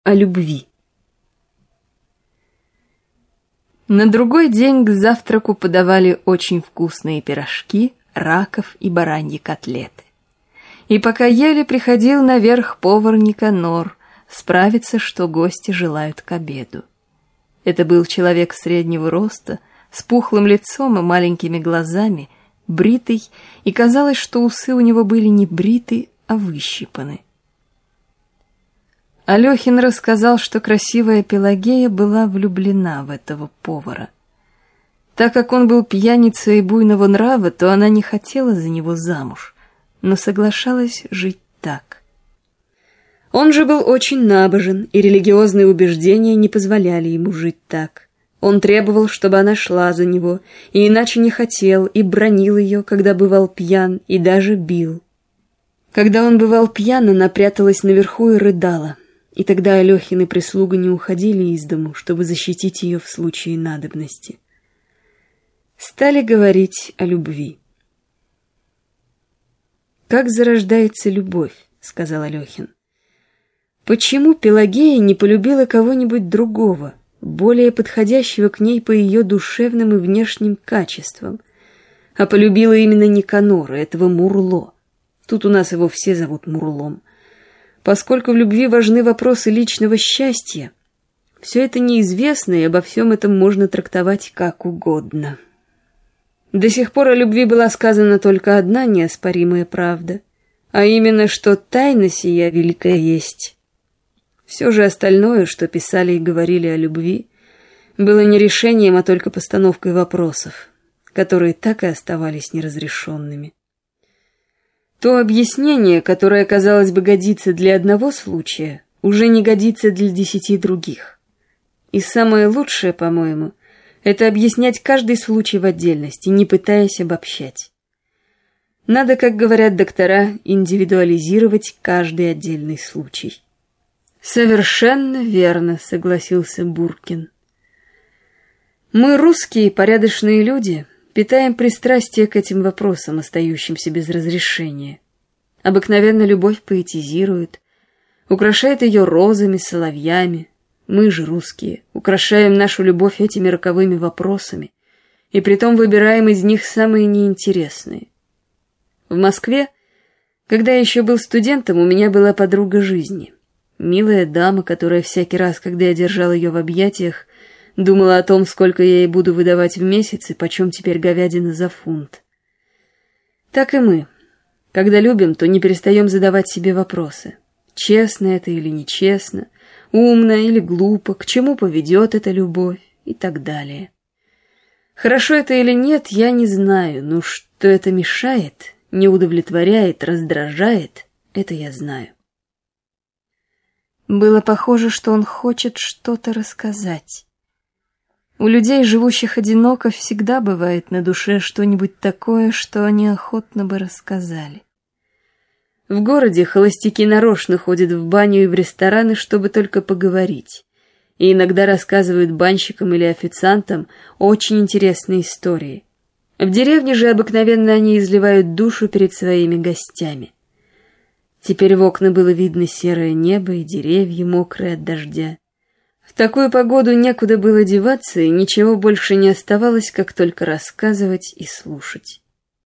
О любви. На другой день к завтраку подавали очень вкусные пирожки, раков и бараньи котлеты. И пока ели, приходил наверх повар Никанор справиться, что гости желают к обеду. Это был человек среднего роста, с пухлым лицом и маленькими глазами, бритый, и казалось, что усы у него были не бриты, а выщипаны. Алехин рассказал, что красивая Пелагея была влюблена в этого повара. Так как он был пьяницей и буйного нрава, то она не хотела за него замуж, но соглашалась жить так. Он же был очень набожен, и религиозные убеждения не позволяли ему жить так. Он требовал, чтобы она шла за него, и иначе не хотел, и бранил ее, когда бывал пьян, и даже бил. Когда он бывал пьян, она пряталась наверху и рыдала. И тогда Алехин и прислуга не уходили из дому, чтобы защитить ее в случае надобности. Стали говорить о любви. «Как зарождается любовь?» — сказал Алехин. «Почему Пелагея не полюбила кого-нибудь другого, более подходящего к ней по ее душевным и внешним качествам, а полюбила именно Никанора, этого Мурло? Тут у нас его все зовут Мурлом. Поскольку в любви важны вопросы личного счастья, все это неизвестно, и обо всем этом можно трактовать как угодно. До сих пор о любви была сказана только одна неоспоримая правда, а именно, что тайна сия великая есть. Все же остальное, что писали и говорили о любви, было не решением, а только постановкой вопросов, которые так и оставались неразрешенными. То объяснение, которое, казалось бы, годится для одного случая, уже не годится для 10 других. И самое лучшее, по-моему, это объяснять каждый случай в отдельности, не пытаясь обобщать. Надо, как говорят доктора, индивидуализировать каждый отдельный случай. «Совершенно верно», — согласился Буркин. «Мы, русские, порядочные люди, питаем пристрастие к этим вопросам, остающимся без разрешения. Обыкновенно любовь поэтизирует, украшает ее розами, соловьями. Мы же, русские, украшаем нашу любовь этими роковыми вопросами, и притом выбираем из них самые неинтересные. В Москве, когда я еще был студентом, у меня была подруга жизни, милая дама, которая всякий раз, когда я держал ее в объятиях, думала о том, сколько я ей буду выдавать в месяц и почем теперь говядина за фунт. Так и мы. Когда любим, то не перестаем задавать себе вопросы. Честно это или нечестно, умно или глупо, к чему поведет эта любовь и так далее. Хорошо это или нет, я не знаю, но что это мешает, не удовлетворяет, раздражает, это я знаю. Было похоже, что он хочет что-то рассказать. У людей, живущих одиноко, всегда бывает на душе что-нибудь такое, что они охотно бы рассказали. В городе холостяки нарочно ходят в баню и в рестораны, чтобы только поговорить, и иногда рассказывают банщикам или официантам очень интересные истории. В деревне же обыкновенно они изливают душу перед своими гостями. Теперь в окна было видно серое небо и деревья, мокрые от дождя. В такую погоду некуда было деваться, и ничего больше не оставалось, как только рассказывать и слушать.